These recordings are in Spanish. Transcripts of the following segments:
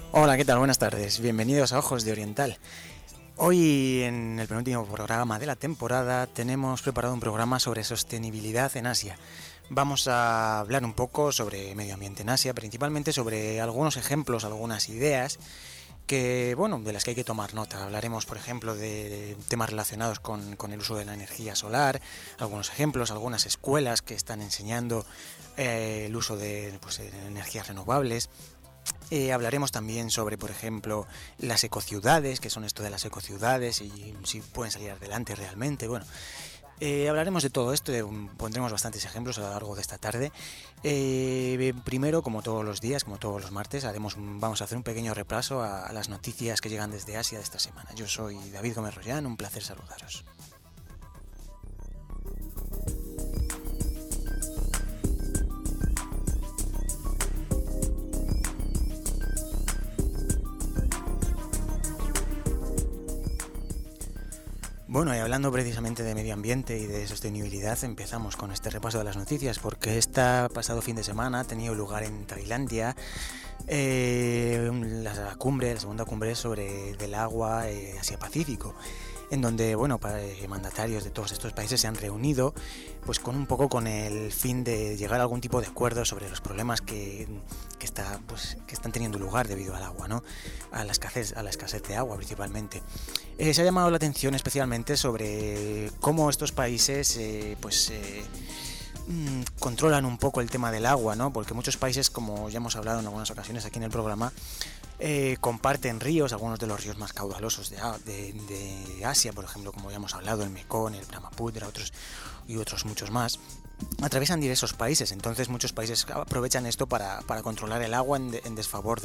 Hola, ¿qué tal? Buenas tardes. Bienvenidos a Ojos de Oriental. Hoy, en el penúltimo programa de la temporada, tenemos preparado un programa sobre sostenibilidad en Asia. Vamos a hablar un poco sobre medio ambiente en Asia, principalmente sobre algunos ejemplos, algunas ideas que, bueno, de las que hay que tomar nota. Hablaremos, por ejemplo, de temas relacionados con el uso de la energía solar, algunos ejemplos, algunas escuelas que están enseñando el uso de energías renovables. Hablaremos también sobre, por ejemplo, las ecociudades, que son esto de las ecociudades y si pueden salir adelante realmente. Bueno, hablaremos de todo esto, pondremos bastantes ejemplos a lo largo de esta tarde. Primero, como todos los días, como todos los martes, vamos a hacer un pequeño repaso a las noticias que llegan desde Asia de esta semana. Yo soy David Gómez Rollán, un placer saludaros. Bueno, y hablando precisamente de medio ambiente y de sostenibilidad, empezamos con este repaso de las noticias, porque este pasado fin de semana ha tenido lugar en Tailandia la segunda cumbre sobre del agua Asia-Pacífico, en donde, bueno, mandatarios de todos estos países se han reunido, pues con un poco con el fin de llegar a algún tipo de acuerdo sobre los problemas que están teniendo lugar debido al agua, ¿no? A la escasez de agua principalmente. Se ha llamado la atención especialmente sobre cómo estos países controlan un poco el tema del agua, ¿no? Porque muchos países, como ya hemos hablado en algunas ocasiones aquí en el programa, comparten ríos, algunos de los ríos más caudalosos de Asia, por ejemplo, como ya hemos hablado, el Mekong, el Brahmaputra, otros muchos más. Atraviesan diversos países, entonces muchos países aprovechan esto para controlar el agua en desfavor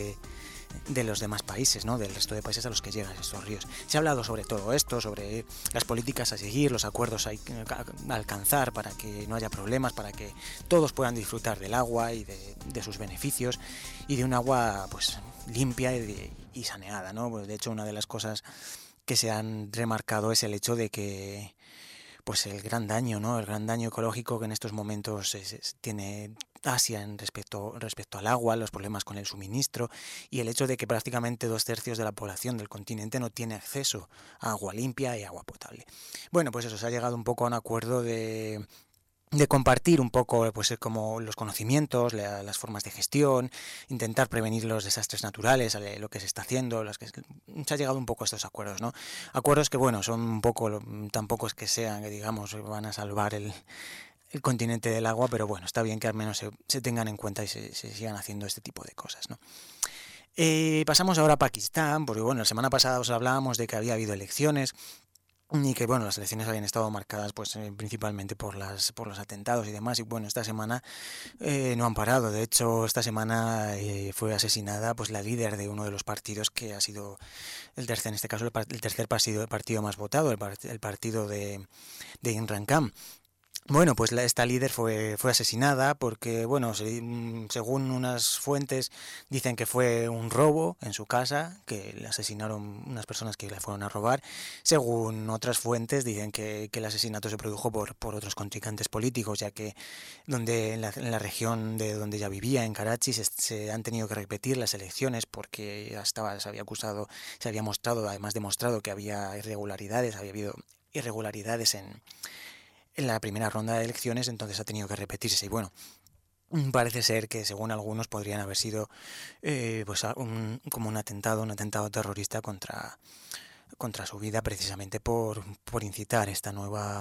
de los demás países, ¿no? Del resto de países a los que llegan estos ríos. Se ha hablado sobre todo esto, sobre las políticas a seguir, los acuerdos a alcanzar para que no haya problemas, para que todos puedan disfrutar del agua y de sus beneficios y de un agua pues limpia y saneada, ¿no? Pues de hecho, una de las cosas que se han remarcado es el hecho de que pues el gran daño, ¿no? El gran daño ecológico que en estos momentos tiene Asia en respecto al agua, los problemas con el suministro y el hecho de que prácticamente 2/3 de la población del continente no tiene acceso a agua limpia y agua potable. Bueno, pues eso, se ha llegado un poco a un acuerdo de compartir un poco pues como los conocimientos, las formas de gestión, intentar prevenir los desastres naturales, lo que se está haciendo, se ha llegado un poco a estos acuerdos, ¿no? Acuerdos que, bueno, son un poco, tampoco es que sean, que digamos, van a salvar el continente del agua, pero bueno, está bien que al menos se tengan en cuenta y se sigan haciendo este tipo de cosas, ¿no? Pasamos ahora a Pakistán, porque bueno, la semana pasada os hablábamos de que había habido elecciones y que bueno, las elecciones habían estado marcadas pues principalmente por los atentados y demás, y bueno, esta semana no han parado. De hecho, esta semana fue asesinada pues la líder de uno de los partidos que ha sido el tercer, en este caso el tercer partido más votado, el partido de Imran Khan. Bueno, pues esta líder fue asesinada porque, bueno, según unas fuentes dicen que fue un robo en su casa, que le asesinaron unas personas que le fueron a robar. Según otras fuentes dicen que el asesinato se produjo por otros contrincantes políticos, ya que en la región de donde ella vivía, en Karachi, se han tenido que repetir las elecciones porque se había mostrado, además demostrado que había habido irregularidades en la primera ronda de elecciones, entonces ha tenido que repetirse. Y bueno, parece ser que según algunos podrían haber sido como un atentado terrorista contra su vida, precisamente por incitar esta nueva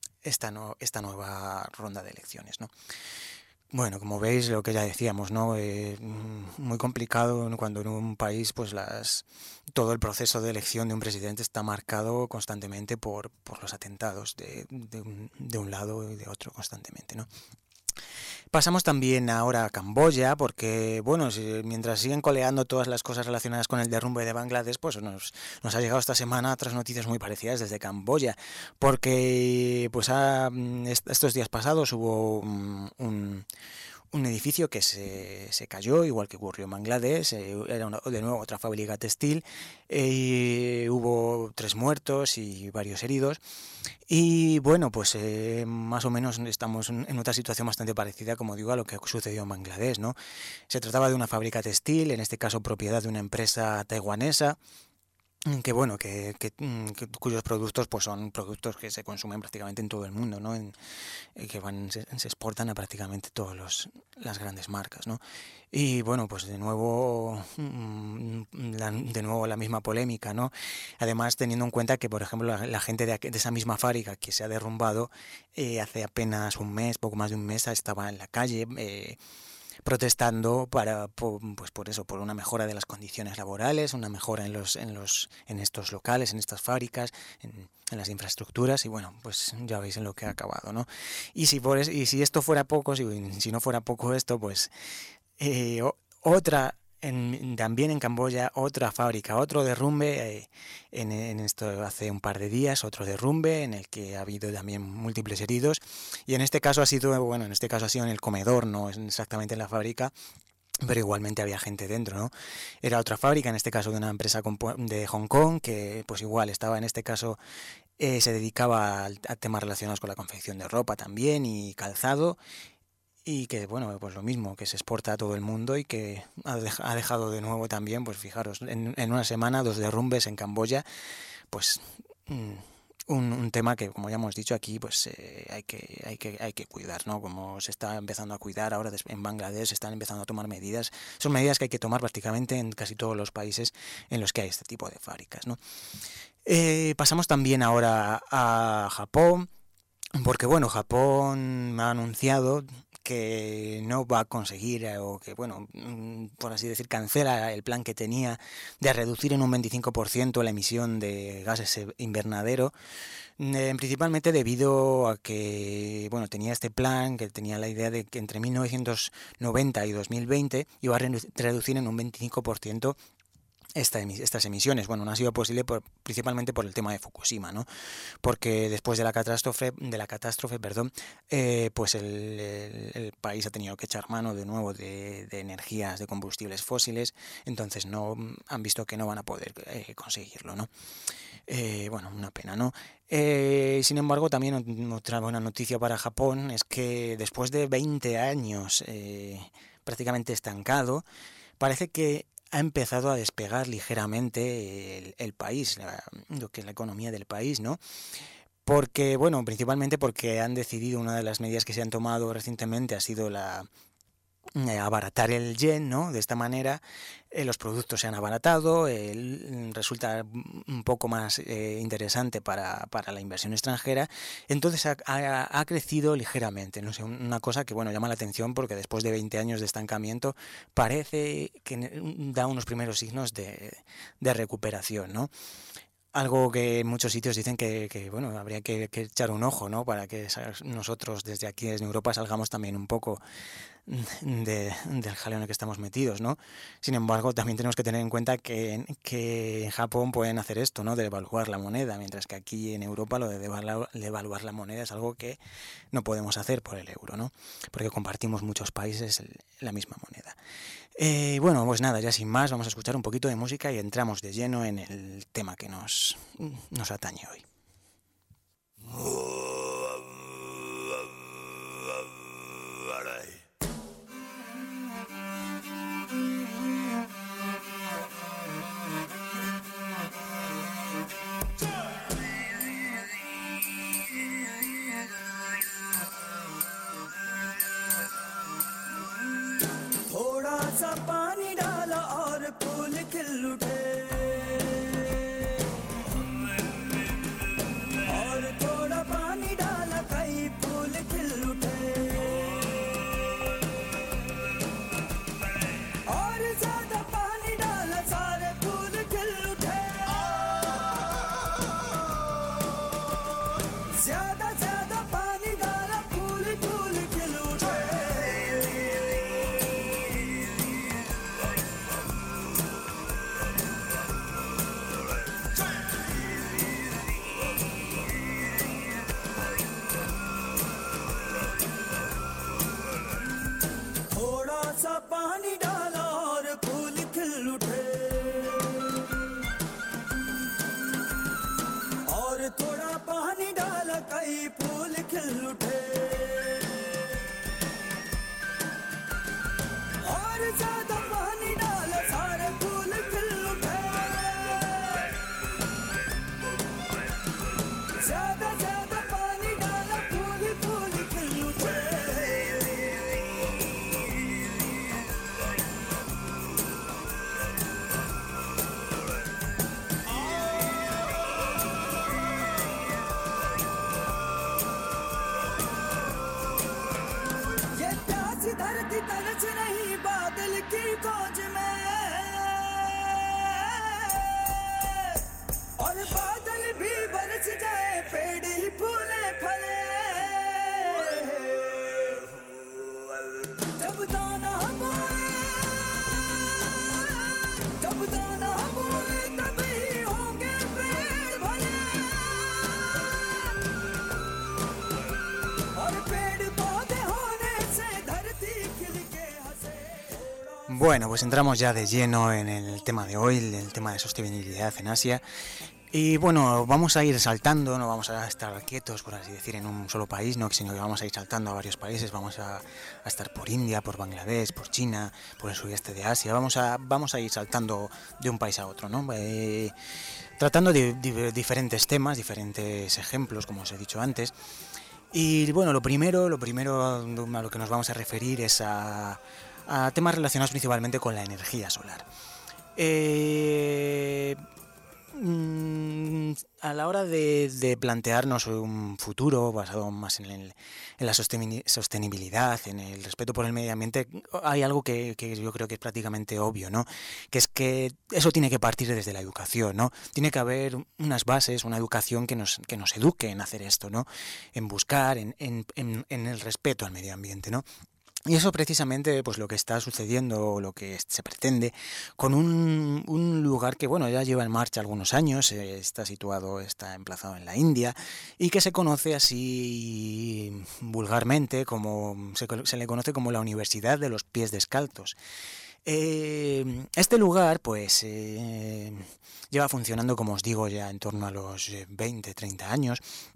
ronda de elecciones, ¿no? Bueno, como veis, lo que ya decíamos, ¿no? Muy complicado cuando en un país pues todo el proceso de elección de un presidente está marcado constantemente por los atentados de un lado y de otro constantemente, ¿no? Pasamos también ahora a Camboya, porque bueno, mientras siguen coleando todas las cosas relacionadas con el derrumbe de Bangladesh, pues nos ha llegado esta semana otras noticias muy parecidas desde Camboya, porque pues estos días pasados hubo un edificio que se cayó, igual que ocurrió en Bangladesh. Era de nuevo otra fábrica textil. Hubo 3 muertos y varios heridos. Y bueno, pues más o menos estamos en otra situación bastante parecida, como digo, a lo que sucedió en Bangladesh, ¿no? Se trataba de una fábrica textil, en este caso propiedad de una empresa taiwanesa, que bueno, cuyos productos pues son productos que se consumen prácticamente en todo el mundo, ¿no? Que se exportan a prácticamente todas las grandes marcas, ¿no? Y bueno, pues de nuevo la misma polémica, ¿no? Además, teniendo en cuenta que, por ejemplo, la gente de esa misma fábrica que se ha derrumbado, hace apenas un mes, poco más de un mes, estaba en la calle protestando por eso, por una mejora de las condiciones laborales, una mejora en estos locales, en estas fábricas, en las infraestructuras. Y bueno, pues ya veis en lo que ha acabado, ¿no? Y si esto fuera poco, si no fuera poco esto, pues también en Camboya, otra fábrica, otro derrumbe, en esto hace un par de días, otro derrumbe en el que ha habido también múltiples heridos. Y en este caso ha sido en el comedor, no exactamente en la fábrica, pero igualmente había gente dentro, ¿no? Era otra fábrica, en este caso de una empresa de Hong Kong, que pues igual estaba en este caso, se dedicaba a temas relacionados con la confección de ropa también y calzado. Y que, bueno, pues lo mismo, que se exporta a todo el mundo y que ha dejado de nuevo también, pues fijaros, en una semana 2 derrumbes en Camboya, pues un tema que, como ya hemos dicho aquí, pues hay que cuidar, ¿no? Como se está empezando a cuidar ahora en Bangladesh, se están empezando a tomar medidas. Son medidas que hay que tomar prácticamente en casi todos los países en los que hay este tipo de fábricas, ¿no? Pasamos también ahora a Japón, porque, bueno, Japón ha anunciado que no va a conseguir, o que, bueno, por así decir, cancela el plan que tenía de reducir en un 25% la emisión de gases invernadero, principalmente debido a que, bueno, tenía este plan, que tenía la idea de que entre 1990 y 2020 iba a reducir en un 25% estas emisiones. Bueno, no ha sido posible principalmente por el tema de Fukushima, ¿no? Porque después de la catástrofe, pues el país ha tenido que echar mano de nuevo de energías, de combustibles fósiles. Entonces no han visto que no van a poder conseguirlo, ¿no? Bueno, una pena, ¿no? Sin embargo, también otra buena noticia para Japón es que después de 20 años prácticamente estancado, parece que ha empezado a despegar ligeramente el país, lo que es la economía del país, ¿no? Porque, bueno, principalmente porque han decidido, una de las medidas que se han tomado recientemente ha sido abaratar el yen, ¿no? De esta manera los productos se han abaratado, resulta un poco más interesante para la inversión extranjera. Entonces ha crecido ligeramente, no sé, una cosa que, bueno, llama la atención, porque después de 20 años de estancamiento parece que da unos primeros signos de recuperación, ¿no? Algo que en muchos sitios dicen que bueno, habría que echar un ojo, ¿no? Para que nosotros desde aquí, desde Europa, salgamos también un poco del jaleo en el que estamos metidos, ¿no? Sin embargo, también tenemos que tener en cuenta que en Japón pueden hacer esto, ¿no? De devaluar la moneda, mientras que aquí en Europa lo de devaluar la moneda es algo que no podemos hacer por el euro, ¿no? Porque compartimos muchos países la misma moneda. Bueno, pues nada, ya sin más, vamos a escuchar un poquito de música y entramos de lleno en el tema que nos atañe hoy. पानी डाला और फूल खिल उठे और थोड़ा पानी डाला कई फूल खिल उठे और ज्यादा पानी डाला सारे फूल खिल उठे ज्यादा ज्यादा पानी डाला फूल फूल खिल उठे बढ़ती तरस नहीं बादल की खोज में और बादल भी बरस जाए पेड़ ही फूले फले जब दाना बोए तभी होंगे पेड़ भले और पेड़ पौधे होने से धरती खिल के हंसे. Bueno, pues entramos ya de lleno en el tema de hoy, el tema de sostenibilidad en Asia. Y bueno, vamos a ir saltando, no vamos a estar quietos, por así decir, en un solo país, ¿no? Sino que vamos a ir saltando a varios países, vamos a estar por India, por Bangladesh, por China, por el sudeste de Asia, vamos a ir saltando de un país a otro, ¿no? Tratando de diferentes temas, diferentes ejemplos, como os he dicho antes. Y bueno, lo primero a lo que nos vamos a referir es a temas relacionados principalmente con la energía solar. A la hora de plantearnos un futuro basado más en la sostenibilidad, en el respeto por el medio ambiente, hay algo que yo creo que es prácticamente obvio, ¿no? Que es que eso tiene que partir desde la educación, ¿no? Tiene que haber unas bases, una educación que nos eduque en hacer esto, ¿no? En buscar, en el respeto al medio ambiente, ¿no? Y eso precisamente pues lo que está sucediendo, lo que se pretende, con un lugar que bueno ya lleva en marcha algunos años, está emplazado en la India, y que se conoce así vulgarmente, se le conoce como la Universidad de los Pies Descalzos. Este lugar pues lleva funcionando, como os digo, ya en torno a los 20-30 años.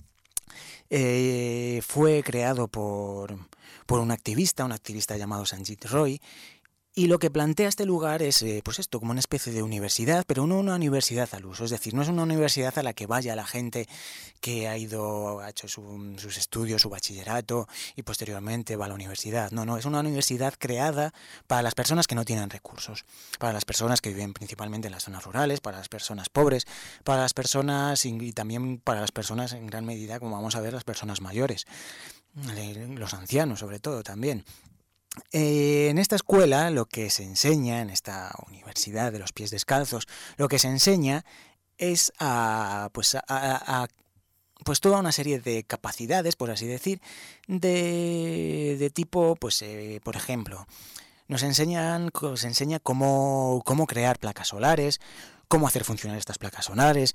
Fue creado por un activista llamado Sanjit Roy, y lo que plantea este lugar es pues esto, como una especie de universidad, pero no una universidad al uso, es decir, no es una universidad a la que vaya la gente que ha hecho sus estudios, su bachillerato y posteriormente va a la universidad. No, es una universidad creada para las personas que no tienen recursos, para las personas que viven principalmente en las zonas rurales, para las personas pobres, para las personas y también para las personas en gran medida, como vamos a ver, las personas mayores, los ancianos sobre todo también. En esta escuela lo que se enseña, en esta Universidad de los Pies Descalzos, lo que se enseña es pues toda una serie de capacidades, por así decir, de tipo, pues por ejemplo, se enseña cómo crear placas solares, cómo hacer funcionar estas placas solares,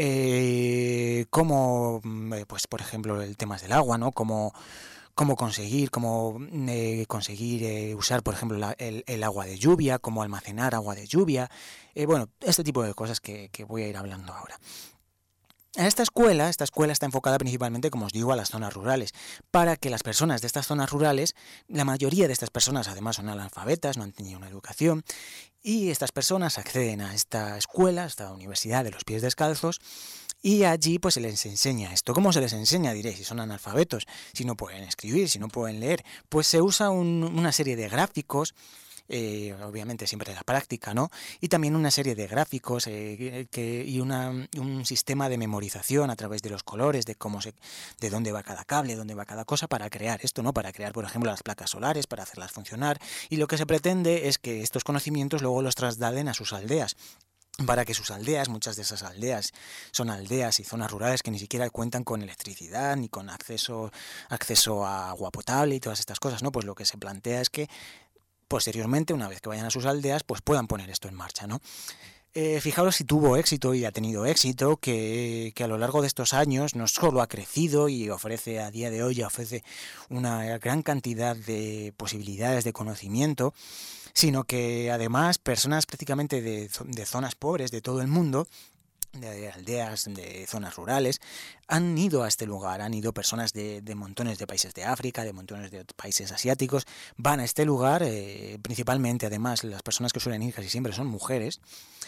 cómo, pues por ejemplo, el tema del agua, ¿no? Cómo conseguir usar, por ejemplo, el agua de lluvia, cómo almacenar agua de lluvia, bueno, este tipo de cosas que voy a ir hablando ahora. Esta escuela está enfocada principalmente, como os digo, a las zonas rurales, para que las personas de estas zonas rurales, la mayoría de estas personas además son analfabetas, no han tenido una educación, y estas personas acceden a esta escuela, a esta Universidad de los Pies Descalzos, y allí pues se les enseña esto. ¿Cómo se les enseña? Diréis, si son analfabetos, si no pueden escribir, si no pueden leer. Pues se usa una serie de gráficos, obviamente siempre la práctica, ¿no? Y también una serie de gráficos y un sistema de memorización a través de los colores, de dónde va cada cable, dónde va cada cosa, para crear esto, ¿no? Para crear, por ejemplo, las placas solares, para hacerlas funcionar. Y lo que se pretende es que estos conocimientos luego los trasladen a sus aldeas, para que sus aldeas, muchas de esas aldeas son aldeas y zonas rurales que ni siquiera cuentan con electricidad ni con acceso a agua potable y todas estas cosas, ¿no? Pues lo que se plantea es que posteriormente, una vez que vayan a sus aldeas, pues puedan poner esto en marcha, ¿no? Fijaros si tuvo éxito y ha tenido éxito, que a lo largo de estos años no solo ha crecido y ofrece a día de hoy una gran cantidad de posibilidades de conocimiento, sino que además personas prácticamente de zonas pobres de todo el mundo, de aldeas, de zonas rurales, han ido a este lugar, han ido personas de montones de países de África, de montones de países asiáticos, van a este lugar, principalmente además las personas que suelen ir casi siempre son mujeres.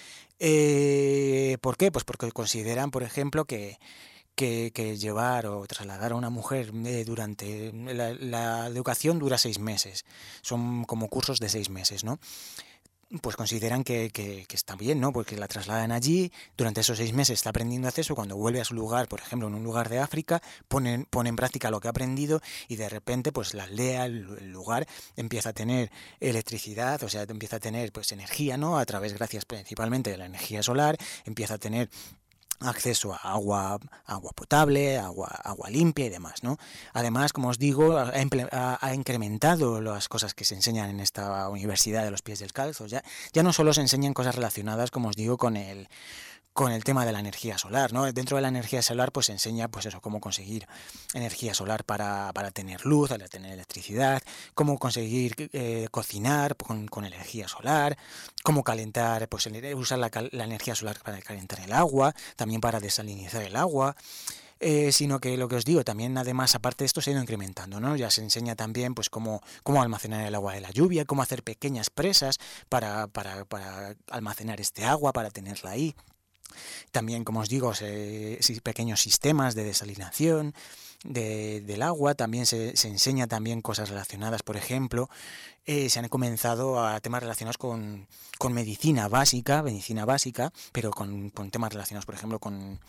¿Por qué? Pues porque consideran, por ejemplo, que llevar o trasladar a una mujer durante la educación dura 6 meses, son como cursos de 6 meses, ¿no? pues consideran que está bien, ¿no? Porque la trasladan allí, durante esos 6 meses está aprendiendo a hacer eso, cuando vuelve a su lugar, por ejemplo, en un lugar de África, pone en práctica lo que ha aprendido y de repente, pues la aldea, el lugar, empieza a tener electricidad, o sea, empieza a tener pues energía, ¿no? A través, gracias principalmente de la energía solar, empieza a tener acceso a agua potable, agua limpia y demás, ¿no? Además, como os digo, ha incrementado las cosas que se enseñan en esta Universidad de los Pies Descalzos. Ya no solo se enseñan cosas relacionadas, como os digo, con el tema de la energía solar, ¿no? Dentro de la energía solar pues se enseña pues eso, cómo conseguir energía solar para tener luz, para tener electricidad, cómo conseguir cocinar con energía solar, cómo calentar, pues usar la energía solar para calentar el agua, también para desalinizar el agua. Sino que lo que os digo, también además, aparte de esto, se ha ido incrementando, ¿no? Ya se enseña también pues cómo almacenar el agua de la lluvia, cómo hacer pequeñas presas para almacenar este agua, para tenerla ahí. También, como os digo, pequeños sistemas de desalinación del agua. También se enseña también cosas relacionadas, por ejemplo, se han comenzado a temas relacionados con medicina básica, pero con temas relacionados, por ejemplo,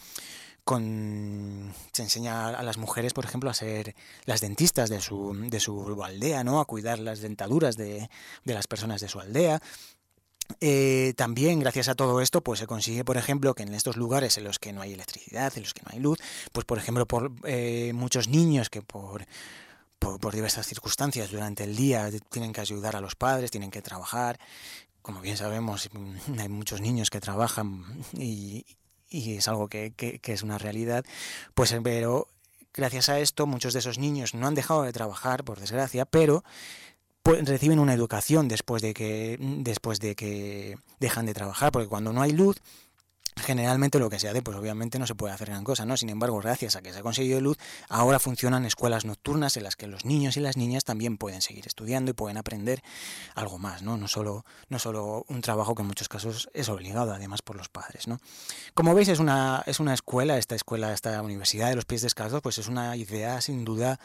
se enseña a las mujeres, por ejemplo, a ser las dentistas de su aldea, ¿no? A cuidar las dentaduras de las personas de su aldea. También gracias a todo esto pues se consigue, por ejemplo, que en estos lugares en los que no hay electricidad, en los que no hay luz, pues por ejemplo por muchos niños que por diversas circunstancias durante el día tienen que ayudar a los padres, tienen que trabajar. Como bien sabemos, hay muchos niños que trabajan y es algo que es una realidad, pues pero gracias a esto muchos de esos niños no han dejado de trabajar, por desgracia, pero pues reciben una educación después de que dejan de trabajar, porque cuando no hay luz, generalmente lo que se hace, pues obviamente no se puede hacer gran cosa, ¿no? Sin embargo, gracias a que se ha conseguido luz, ahora funcionan escuelas nocturnas en las que los niños y las niñas también pueden seguir estudiando y pueden aprender algo más, ¿no? No solo un trabajo que en muchos casos es obligado, además por los padres, ¿no? Como veis, es una escuela, esta Universidad de los Pies Descalzos, pues es una idea sin duda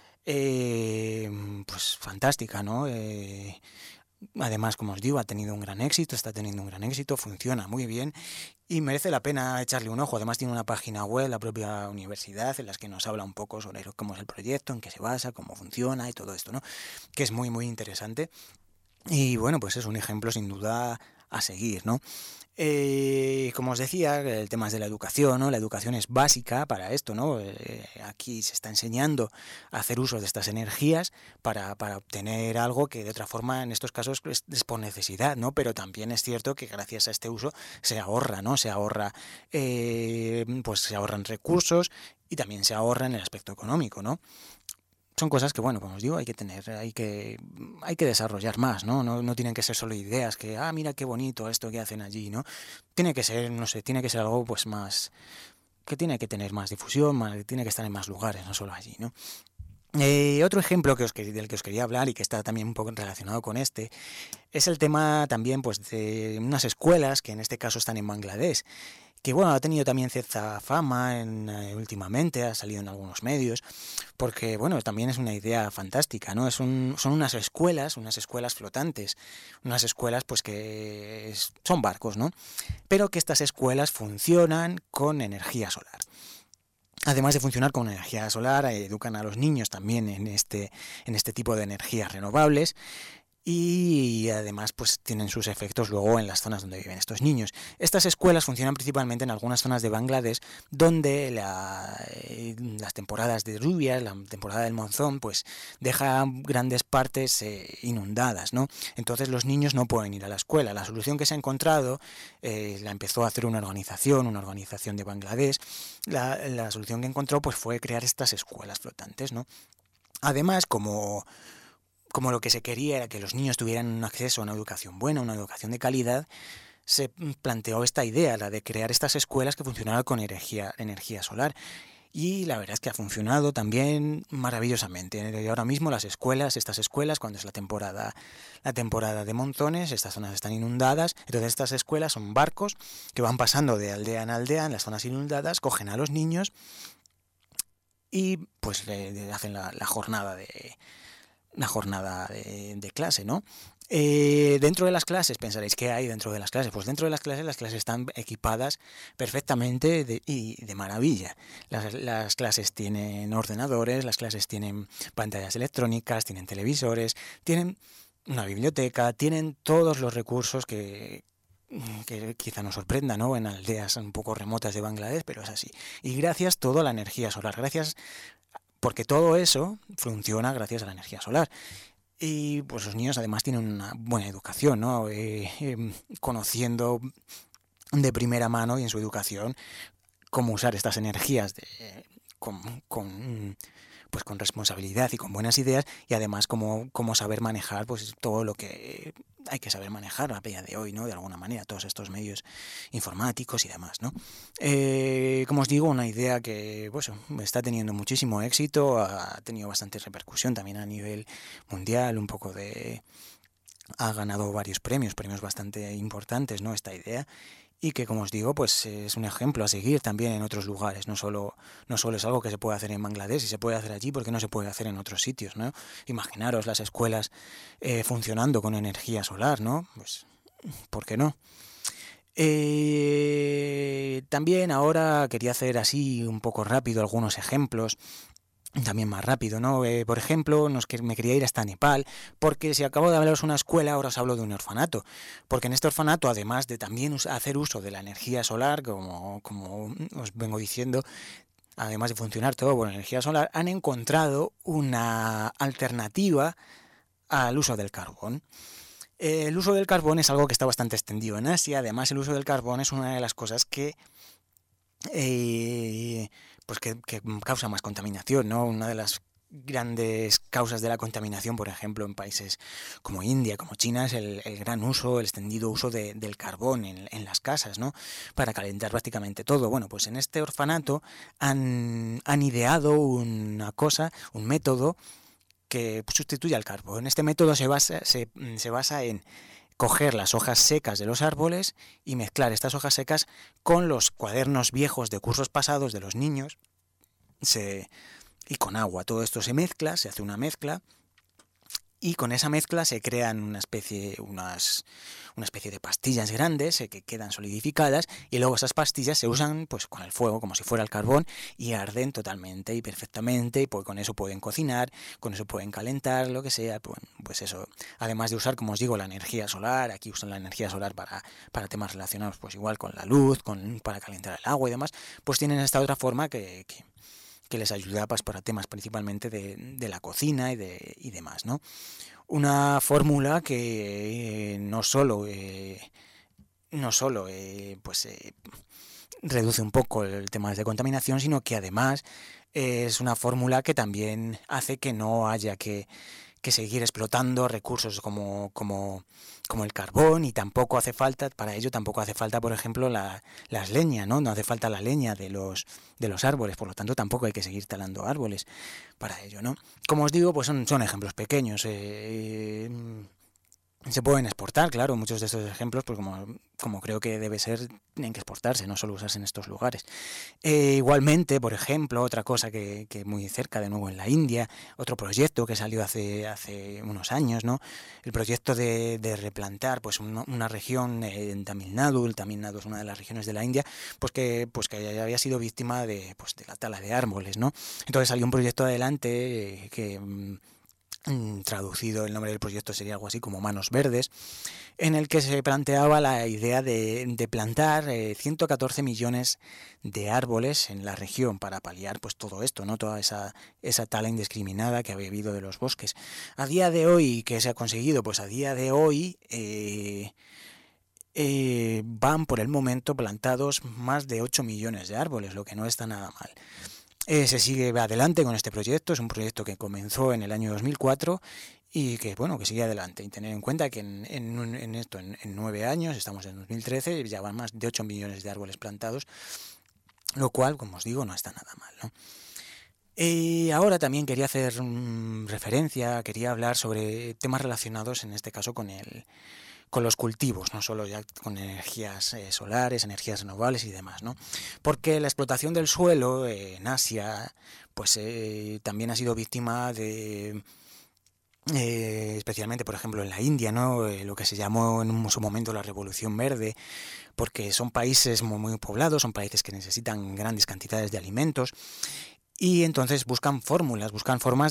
pues fantástica, ¿no? Además, como os digo, está teniendo un gran éxito, funciona muy bien y merece la pena echarle un ojo. Además tiene una página web, la propia universidad, en las que nos habla un poco sobre cómo es el proyecto, en qué se basa, cómo funciona y todo esto, ¿no? Que es muy, muy interesante. Y bueno, pues es un ejemplo sin duda a seguir, ¿no? Como os decía, el tema es de la educación, ¿no? La educación es básica para esto, ¿no? Aquí se está enseñando a hacer uso de estas energías para obtener algo que de otra forma en estos casos es por necesidad, ¿no? Pero también es cierto que gracias a este uso se ahorra, ¿no? Pues se ahorran recursos y también se ahorra en el aspecto económico, ¿no? Son cosas que, bueno, como os digo, hay que desarrollar más, ¿no? No tienen que ser solo ideas que, mira qué bonito esto que hacen allí, ¿no? Tiene que ser, no sé, tiene que ser algo pues más, que tiene que tener más difusión, tiene que estar en más lugares, no solo allí, ¿no? Otro ejemplo del que os quería hablar y que está también un poco relacionado con este, es el tema también pues de unas escuelas que en este caso están en Bangladesh, que bueno, ha tenido también cierta fama últimamente, ha salido en algunos medios, porque bueno, también es una idea fantástica, ¿no? Son unas escuelas flotantes, unas escuelas pues que son barcos, ¿no? Pero que estas escuelas funcionan con energía solar. Además de funcionar con energía solar, educan a los niños también en este tipo de energías renovables. Y además pues tienen sus efectos luego en las zonas donde viven estos niños. Estas escuelas funcionan principalmente en algunas zonas de Bangladesh donde las temporadas de lluvias, la temporada del monzón, pues deja grandes partes inundadas, ¿no? Entonces los niños no pueden ir a la escuela. La solución que se ha encontrado la empezó a hacer una organización de Bangladesh. La solución que encontró pues fue crear estas escuelas flotantes, ¿no? Además, como lo que se quería era que los niños tuvieran un acceso a una educación buena, una educación de calidad, se planteó esta idea, la de crear estas escuelas que funcionaran con energía solar. Y la verdad es que ha funcionado también maravillosamente. Y ahora mismo estas escuelas, cuando es la temporada de monzones, estas zonas están inundadas, entonces estas escuelas son barcos que van pasando de aldea en aldea en las zonas inundadas, cogen a los niños y pues le hacen la jornada de clase, ¿no? Dentro de las clases, pensaréis, ¿qué hay dentro de las clases? Pues dentro de las clases están equipadas perfectamente y de maravilla. Las clases tienen ordenadores, las clases tienen pantallas electrónicas, tienen televisores, tienen una biblioteca, tienen todos los recursos que quizá nos sorprenda, ¿no? En aldeas un poco remotas de Bangladesh, pero es así. Y gracias todo a la energía solar, porque todo eso funciona gracias a la energía solar. Y pues los niños además tienen una buena educación, ¿no? Conociendo de primera mano y en su educación cómo usar estas energías pues con responsabilidad y con buenas ideas, y además cómo saber manejar pues todo lo que hay que saber manejar a día de hoy, ¿no? De alguna manera, todos estos medios informáticos y demás, ¿no? Como os digo, una idea que pues, está teniendo muchísimo éxito, ha tenido bastante repercusión también a nivel mundial, ha ganado varios premios bastante importantes, ¿no? Esta idea. Y que, como os digo, pues es un ejemplo a seguir también en otros lugares. No solo es algo que se puede hacer en Bangladesh y se puede hacer allí, porque no se puede hacer en otros sitios, ¿no? Imaginaros las escuelas funcionando con energía solar, ¿no? Pues, ¿por qué no? También ahora quería hacer así un poco rápido algunos ejemplos, también más rápido, ¿no? Por ejemplo, me quería ir hasta Nepal, porque si acabo de hablaros de una escuela, ahora os hablo de un orfanato, porque en este orfanato, además de también hacer uso de la energía solar, como os vengo diciendo, además de funcionar todo por energía solar, han encontrado una alternativa al uso del carbón. El uso del carbón es algo que está bastante extendido en Asia. Además, el uso del carbón es una de las cosas que pues que causa más contaminación, ¿no? Una de las grandes causas de la contaminación, por ejemplo, en países como India, como China, es el gran uso, el extendido uso del carbón en las casas, ¿no? Para calentar prácticamente todo. Bueno, pues en este orfanato han ideado un método que sustituye al carbón. Este método se basa en coger las hojas secas de los árboles y mezclar estas hojas secas con los cuadernos viejos de cursos pasados de los niños y con agua. Todo esto se hace una mezcla, y con esa mezcla se crean una especie de pastillas grandes que quedan solidificadas, y luego esas pastillas se usan pues con el fuego como si fuera el carbón, y arden totalmente y perfectamente, y pues con eso pueden cocinar, con eso pueden calentar, lo que sea, pues eso. Además de usar, como os digo, la energía solar, aquí usan la energía solar para temas relacionados pues igual con la luz, para calentar el agua y demás, pues tienen esta otra forma que les ayuda pues, para temas principalmente de la cocina y demás, ¿no? Una fórmula que no solo reduce un poco el tema de contaminación, sino que además es una fórmula que también hace que no haya que seguir explotando recursos como el carbón, y tampoco hace falta, por ejemplo, las leñas, ¿no? No hace falta la leña de los árboles, por lo tanto tampoco hay que seguir talando árboles para ello, ¿no? Como os digo, pues son ejemplos pequeños. Se pueden exportar, claro, muchos de estos ejemplos, pues como creo que debe ser, tienen que exportarse, no solo usarse en estos lugares. Igualmente, por ejemplo, otra cosa que muy cerca, de nuevo en la India, otro proyecto que salió hace unos años, ¿no? El proyecto de replantar pues una región en Tamil Nadu. El Tamil Nadu es una de las regiones de la India, pues que había sido víctima de la tala de árboles, ¿no? Entonces salió un proyecto adelante que traducido, el nombre del proyecto sería algo así como Manos Verdes, en el que se planteaba la idea de plantar 114 millones de árboles en la región para paliar pues todo esto, ¿no? Toda esa tala indiscriminada que había habido de los bosques. A día de hoy, ¿qué se ha conseguido? Pues a día de hoy van por el momento plantados más de 8 millones de árboles, lo que no está nada mal. Se sigue adelante con este proyecto. Es un proyecto que comenzó en el año 2004 y que sigue adelante. Y tener en cuenta que en 9 años, estamos en 2013, ya van más de 8 millones de árboles plantados, lo cual, como os digo, no está nada mal, ¿no? Ahora también quería hacer quería hablar sobre temas relacionados, en este caso, con los cultivos, no solo ya con energías solares, energías renovables y demás, ¿no? Porque la explotación del suelo en Asia, pues también ha sido víctima de especialmente, por ejemplo, en la India, ¿no? Lo que se llamó en su momento la Revolución Verde, porque son países muy poblados, son países que necesitan grandes cantidades de alimentos. Y entonces buscan fórmulas, buscan formas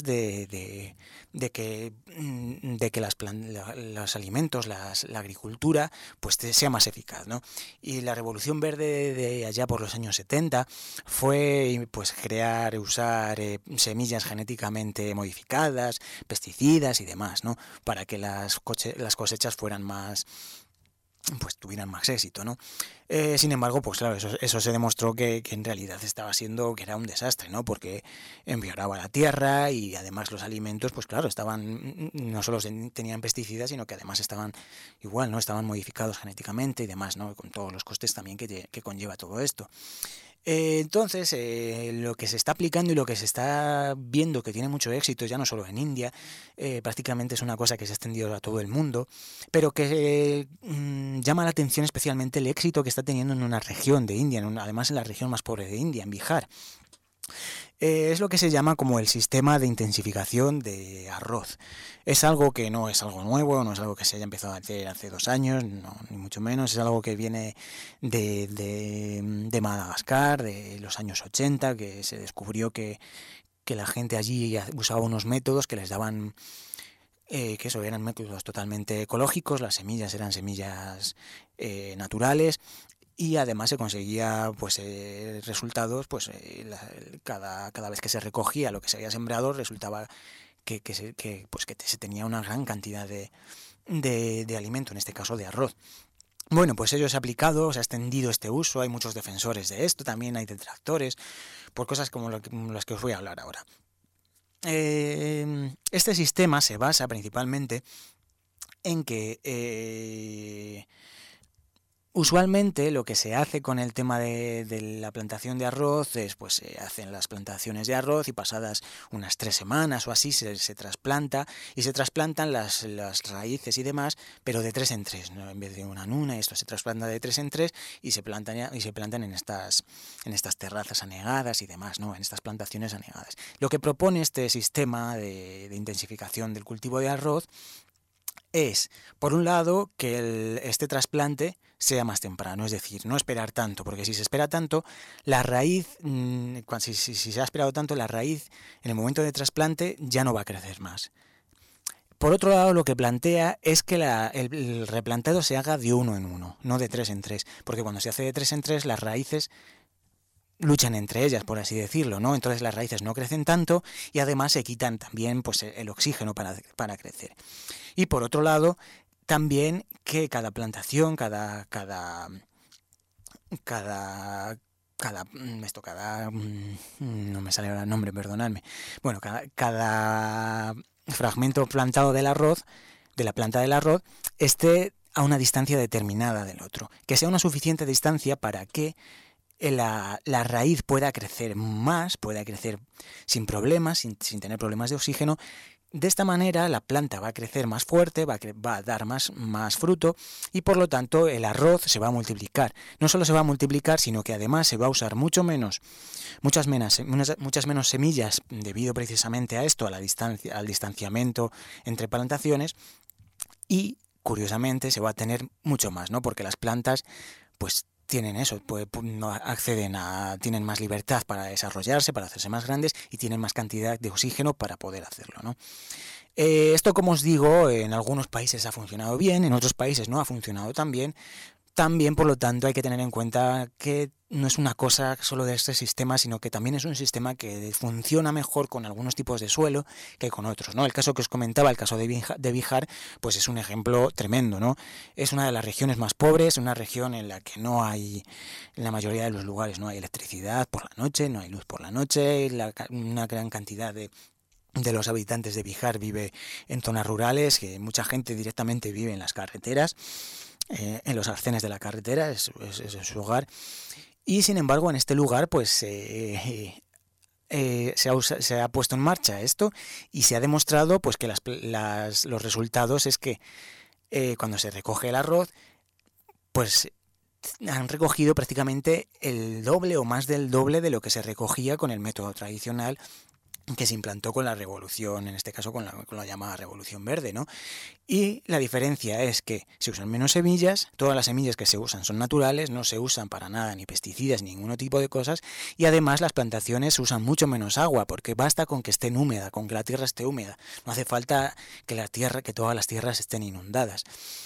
de que los alimentos, la agricultura, pues sea más eficaz, ¿no? Y la Revolución Verde de allá por los años 70 fue pues crear, usar semillas genéticamente modificadas, pesticidas y demás, ¿no? Para que las cosechas fueran más, pues tuvieran más éxito, ¿no? Sin embargo, pues claro, eso se demostró que en realidad que era un desastre, ¿no? Porque empeoraba la tierra y además los alimentos, pues claro, no solo tenían pesticidas, sino que además estaban igual, ¿no? Estaban modificados genéticamente y demás, ¿no? Con todos los costes también que conlleva todo esto. Entonces, lo que se está aplicando y lo que se está viendo que tiene mucho éxito, ya no solo en India, prácticamente es una cosa que se ha extendido a todo el mundo, pero que llama la atención especialmente el éxito que está teniendo en una región de India, además en la región más pobre de India, en Bihar. Es lo que se llama como el sistema de intensificación de arroz. Es algo que no es algo nuevo, no es algo que se haya empezado a hacer hace 2 años, no, ni mucho menos, es algo que viene de Madagascar, de los años 80, que se descubrió que la gente allí usaba unos métodos que les daban, que eso eran métodos totalmente ecológicos, las semillas eran semillas naturales, y además se conseguía pues resultados, pues cada vez que se recogía lo que se había sembrado resultaba que se tenía una gran cantidad de alimento, en este caso de arroz. Bueno, pues ello se ha aplicado, se ha extendido este uso, hay muchos defensores de esto, también hay detractores, por cosas como las que os voy a hablar ahora. Este sistema se basa principalmente en que usualmente lo que se hace con el tema de la plantación de arroz es, pues se hacen las plantaciones de arroz y pasadas unas 3 semanas o así se trasplanta y se trasplantan las raíces y demás, pero de 3 en 3, ¿no? En vez de una en una, esto se trasplanta de 3 en 3 y se plantan en estas terrazas anegadas y demás, ¿no? En estas plantaciones anegadas. Lo que propone este sistema de intensificación del cultivo de arroz es, por un lado, que este trasplante sea más temprano, es decir, no esperar tanto, porque si se espera tanto, la raíz, si se ha esperado tanto, la raíz en el momento de trasplante ya no va a crecer más. Por otro lado, lo que plantea es que el replantado se haga de 1 en 1, no de 3 en 3, porque cuando se hace de 3 en 3, las raíces luchan entre ellas, por así decirlo, ¿no? Entonces las raíces no crecen tanto y además se quitan también pues el oxígeno para crecer. Y por otro lado, también que cada plantación, no me sale ahora el nombre, perdonadme. Bueno, cada fragmento plantado del arroz, de la planta del arroz, esté a una distancia determinada del otro, que sea una suficiente distancia para que la raíz pueda crecer más, pueda crecer sin problemas, sin tener problemas de oxígeno. De esta manera la planta va a crecer más fuerte, va a dar más fruto y por lo tanto el arroz se va a multiplicar. No solo se va a multiplicar, sino que además se va a usar muchas menos semillas debido precisamente a esto, al distanciamiento entre plantaciones, y curiosamente se va a tener mucho más, ¿no? Porque las plantas pues tienen eso, tienen más libertad para desarrollarse, para hacerse más grandes y tienen más cantidad de oxígeno para poder hacerlo, ¿no? Esto, como os digo, en algunos países ha funcionado bien, en otros países no ha funcionado tan bien. También, por lo tanto, hay que tener en cuenta que no es una cosa solo de este sistema, sino que también es un sistema que funciona mejor con algunos tipos de suelo que con otros, ¿no? El caso que os comentaba, el caso de Bihar, pues es un ejemplo tremendo, ¿no? Es una de las regiones más pobres, una región en la que no hay, en la mayoría de los lugares no hay electricidad por la noche, no hay luz por la noche, una gran cantidad de los habitantes de Bihar vive en zonas rurales, que mucha gente directamente vive en las carreteras, en los arcenes de la carretera, es su hogar. Y sin embargo, en este lugar, pues se ha puesto en marcha esto y se ha demostrado pues que los resultados es que cuando se recoge el arroz, pues han recogido prácticamente el doble o más del doble de lo que se recogía con el método tradicional que se implantó con la revolución, en este caso con la llamada revolución verde, ¿no? Y la diferencia es que se usan menos semillas, todas las semillas que se usan son naturales, no se usan para nada ni pesticidas ni ningún tipo de cosas, y además las plantaciones usan mucho menos agua, porque basta con que estén húmeda, con que la tierra esté húmeda, no hace falta que todas las tierras estén inundadas.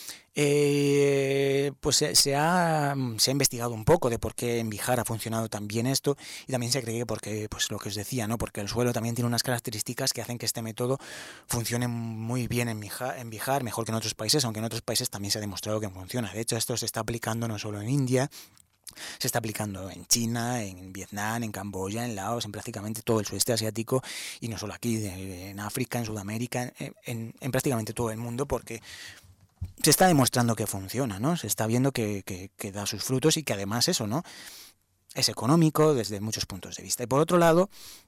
Pues se ha investigado un poco de por qué en Bihar ha funcionado tan bien esto, y también se cree que porque, pues lo que os decía, ¿no? Porque el suelo también tiene unas características que hacen que este método funcione muy bien en Bihar, mejor que en otros países, aunque en otros países también se ha demostrado que funciona. De hecho, esto se está aplicando no solo en India, se está aplicando en China, en Vietnam, en Camboya, en Laos, en prácticamente todo el sudeste asiático, y no solo aquí, en África, en Sudamérica, en prácticamente todo el mundo, porque se está demostrando que funciona, ¿no? Se está viendo que da sus frutos y que además eso, ¿no? Es económico desde muchos puntos de vista. Y por otro lado,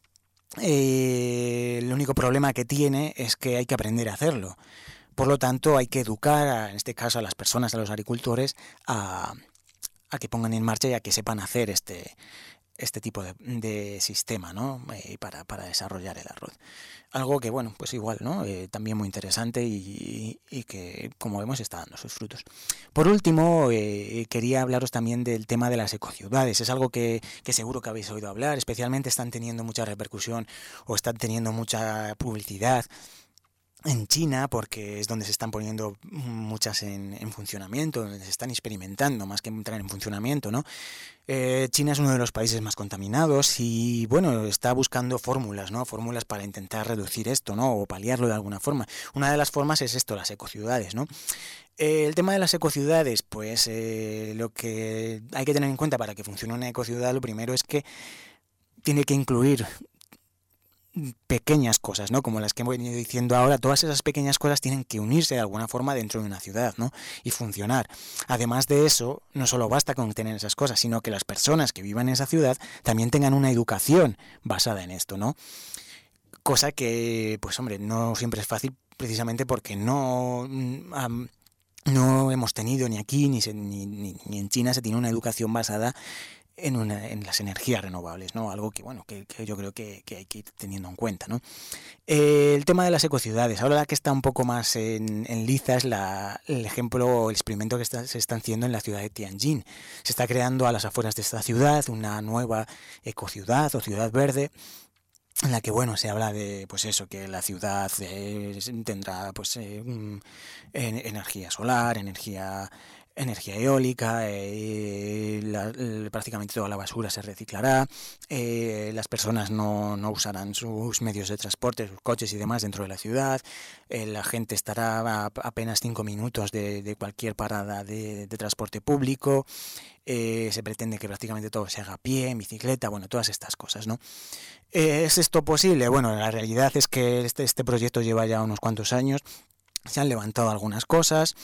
el único problema que tiene es que hay que aprender a hacerlo. Por lo tanto, hay que educar, en este caso a las personas, a los agricultores, a que pongan en marcha y a que sepan hacer este tipo de sistema, ¿no? Para desarrollar el arroz. Algo que, bueno, pues igual, ¿no? También muy interesante y que, como vemos, está dando sus frutos. Por último, quería hablaros también del tema de las ecociudades. Es algo que seguro que habéis oído hablar, especialmente están teniendo mucha repercusión o están teniendo mucha publicidad en China, porque es donde se están poniendo muchas en funcionamiento, donde se están experimentando más que entrar en funcionamiento, ¿no? China es uno de los países más contaminados y, bueno, está buscando fórmulas, ¿no? Fórmulas para intentar reducir esto, ¿no? O paliarlo de alguna forma. Una de las formas es esto, las ecociudades, ¿no? El tema de las ecociudades, pues lo que hay que tener en cuenta para que funcione una ecociudad, lo primero es que tiene que incluir pequeñas cosas, ¿no? Como las que he venido diciendo ahora, todas esas pequeñas cosas tienen que unirse de alguna forma dentro de una ciudad, ¿no? Y funcionar. Además de eso, no solo basta con tener esas cosas, sino que las personas que vivan en esa ciudad también tengan una educación basada en esto, ¿no? Cosa que, pues hombre, no siempre es fácil, precisamente porque no hemos tenido ni aquí ni en China se tiene una educación basada en las energías renovables, ¿no? Algo que, bueno, que yo creo que hay que ir teniendo en cuenta, ¿no? El tema de las ecociudades, ahora la que está un poco más en liza es el ejemplo o el experimento que se está haciendo en la ciudad de Tianjin. Se está creando a las afueras de esta ciudad una nueva ecociudad o ciudad verde, en la que, bueno, se habla de, pues eso, que la ciudad tendrá, pues, energía solar, energía eólica, prácticamente toda la basura se reciclará, las personas no usarán sus medios de transporte, sus coches y demás dentro de la ciudad, la gente estará a apenas 5 minutos de cualquier parada de transporte público, se pretende que prácticamente todo se haga a pie, en bicicleta, bueno, todas estas cosas, ¿no? ¿Es esto posible? Bueno, la realidad es que este proyecto lleva ya unos cuantos años, se han levantado algunas cosas,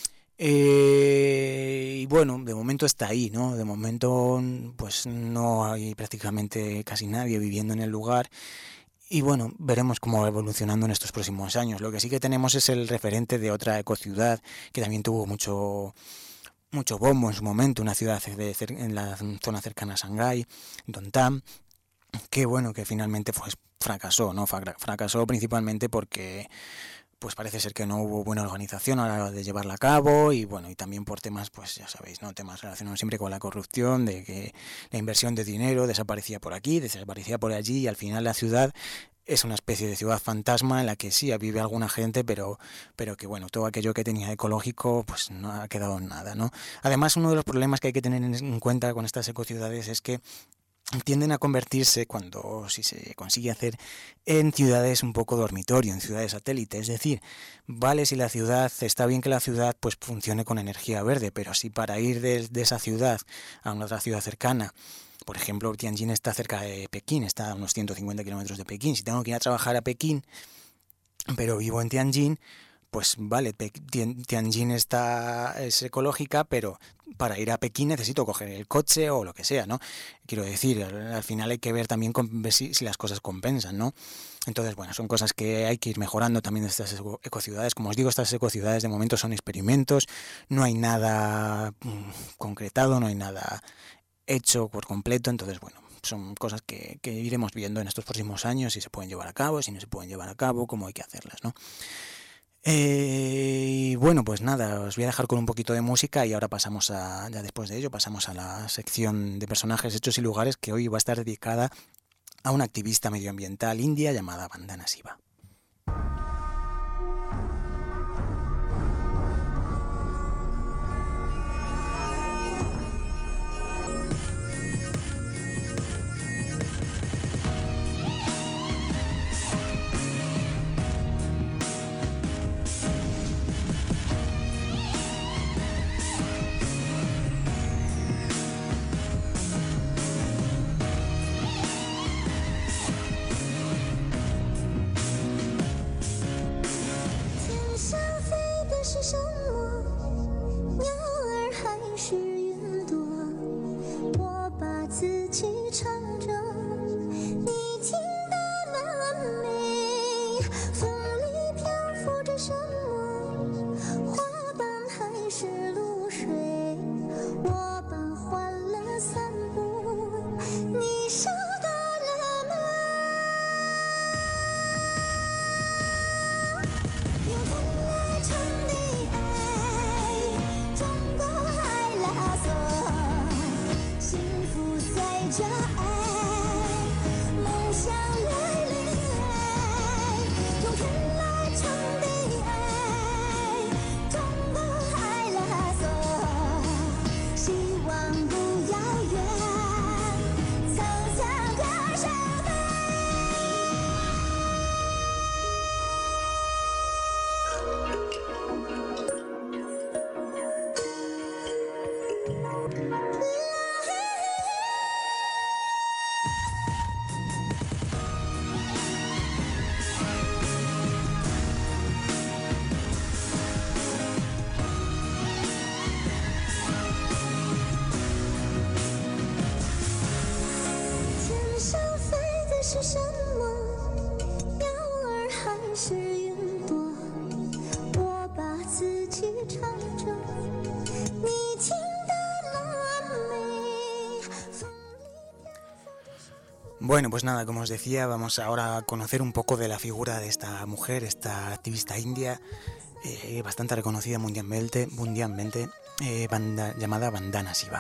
y bueno, de momento está ahí, ¿no? De momento pues no hay prácticamente casi nadie viviendo en el lugar y bueno, veremos cómo va evolucionando en estos próximos años. Lo que sí que tenemos es el referente de otra ecociudad que también tuvo mucho bombo en su momento, una ciudad en la zona cercana a Shanghái, Dontam, que bueno, que finalmente pues fracasó, ¿no? Fracasó principalmente porque pues parece ser que no hubo buena organización a la hora de llevarla a cabo y bueno, y también por temas, pues ya sabéis, ¿no? Temas relacionados siempre con la corrupción, de que la inversión de dinero desaparecía por aquí, desaparecía por allí y al final la ciudad es una especie de ciudad fantasma en la que sí vive alguna gente, pero que bueno, todo aquello que tenía ecológico pues no ha quedado en nada, ¿no? Además, uno de los problemas que hay que tener en cuenta con estas ecociudades es que tienden a convertirse, si se consigue hacer, en ciudades un poco dormitorio, en ciudades satélite. Es decir, vale, si la ciudad, está bien que la ciudad pues funcione con energía verde, pero si para ir de esa ciudad a una otra ciudad cercana, por ejemplo, Tianjin está cerca de Pekín, está a unos 150 kilómetros de Pekín, si tengo que ir a trabajar a Pekín, pero vivo en Tianjin, pues vale, Tianjin es ecológica, pero para ir a Pekín necesito coger el coche o lo que sea, ¿no? Quiero decir, al final hay que ver también ver si las cosas compensan, ¿no? Entonces, bueno, son cosas que hay que ir mejorando también de estas ecociudades. Como os digo, estas ecociudades de momento son experimentos, no hay nada concretado, no hay nada hecho por completo, entonces, bueno, son cosas que iremos viendo en estos próximos años, si se pueden llevar a cabo, si no se pueden llevar a cabo, cómo hay que hacerlas, ¿no? Bueno, pues nada, os voy a dejar con un poquito de música y ahora ya después de ello, pasamos a la sección de personajes, hechos y lugares, que hoy va a estar dedicada a una activista medioambiental india llamada Vandana Shiva. Bueno, pues nada, como os decía, vamos ahora a conocer un poco de la figura de esta mujer, esta activista india, bastante reconocida mundialmente, llamada Vandana Shiva.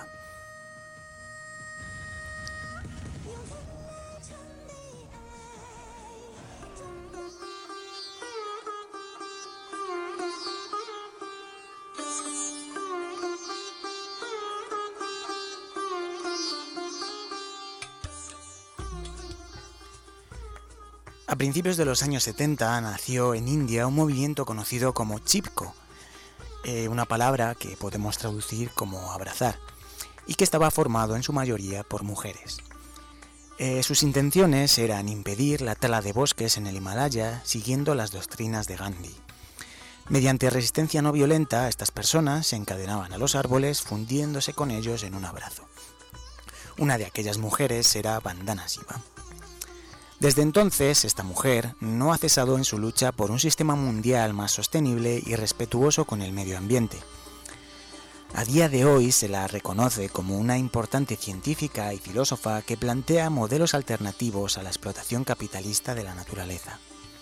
A principios de los años 70 nació en India un movimiento conocido como Chipko, una palabra que podemos traducir como abrazar, y que estaba formado en su mayoría por mujeres. Sus intenciones eran impedir la tala de bosques en el Himalaya siguiendo las doctrinas de Gandhi. Mediante resistencia no violenta, estas personas se encadenaban a los árboles fundiéndose con ellos en un abrazo. Una de aquellas mujeres era Vandana Shiva. Desde entonces, esta mujer no ha cesado en su lucha por un sistema mundial más sostenible y respetuoso con el medio ambiente. A día de hoy se la reconoce como una importante científica y filósofa que plantea modelos alternativos a la explotación capitalista de la naturaleza.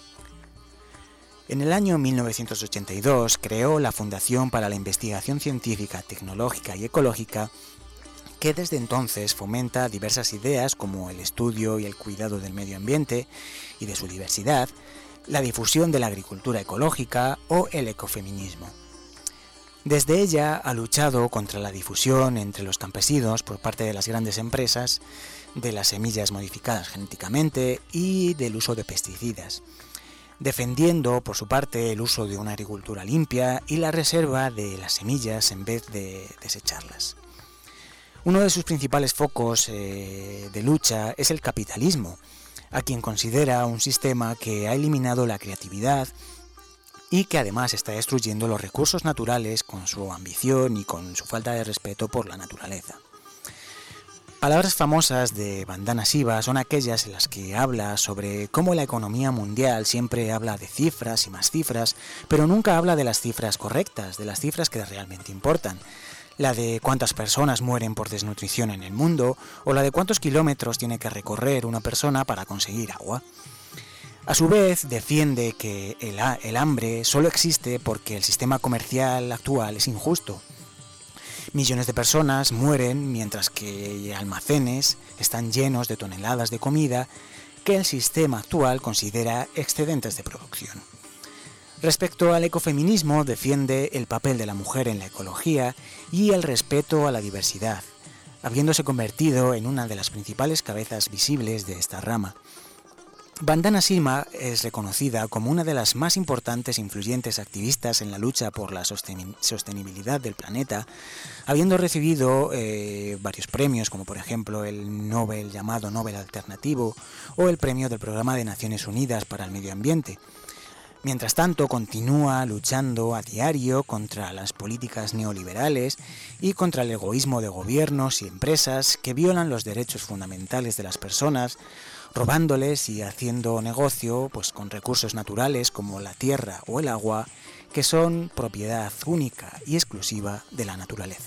En el año 1982 creó la Fundación para la Investigación Científica, Tecnológica y Ecológica, que desde entonces fomenta diversas ideas como el estudio y el cuidado del medio ambiente y de su diversidad, la difusión de la agricultura ecológica o el ecofeminismo. Desde ella ha luchado contra la difusión entre los campesinos por parte de las grandes empresas de las semillas modificadas genéticamente y del uso de pesticidas, defendiendo por su parte el uso de una agricultura limpia y la reserva de las semillas en vez de desecharlas. Uno de sus principales focos de lucha es el capitalismo, a quien considera un sistema que ha eliminado la creatividad y que además está destruyendo los recursos naturales con su ambición y con su falta de respeto por la naturaleza. Palabras famosas de Vandana Shiva son aquellas en las que habla sobre cómo la economía mundial siempre habla de cifras y más cifras, pero nunca habla de las cifras correctas, de las cifras que realmente importan. la de cuántas personas mueren por desnutrición en el mundo, o la de cuántos kilómetros tiene que recorrer una persona para conseguir agua. A su vez, defiende que el hambre solo existe porque el sistema comercial actual es injusto. Millones de personas mueren mientras que almacenes están llenos de toneladas de comida que el sistema actual considera excedentes de producción. Respecto al ecofeminismo, defiende el papel de la mujer en la ecología y el respeto a la diversidad, habiéndose convertido en una de las principales cabezas visibles de esta rama. Vandana Sharma es reconocida como una de las más importantes e influyentes activistas en la lucha por la sostenibilidad del planeta, habiendo recibido varios premios, como por ejemplo el Nobel llamado Nobel Alternativo o el premio del Programa de Naciones Unidas para el Medio Ambiente. Mientras tanto, continúa luchando a diario contra las políticas neoliberales y contra el egoísmo de gobiernos y empresas que violan los derechos fundamentales de las personas, robándoles y haciendo negocio con recursos naturales como la tierra o el agua, que son propiedad única y exclusiva de la naturaleza.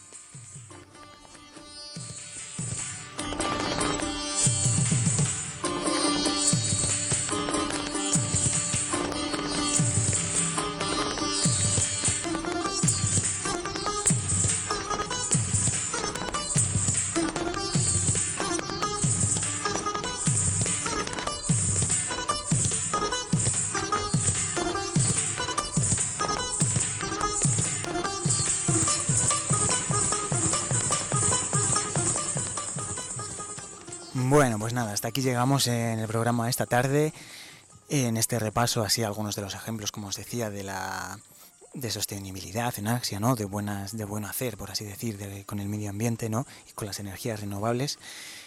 Bueno, pues nada, hasta aquí llegamos en el programa de esta tarde, en este repaso así algunos de los ejemplos, como os decía, de sostenibilidad en Asia, ¿no? de buen hacer, por así decir, con el medio ambiente, ¿no? Y con las energías renovables.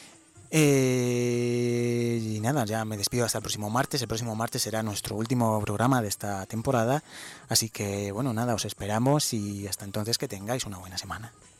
Y nada, ya me despido hasta el próximo martes. El próximo martes será nuestro último programa de esta temporada, así que bueno, nada, os esperamos y hasta entonces que tengáis una buena semana.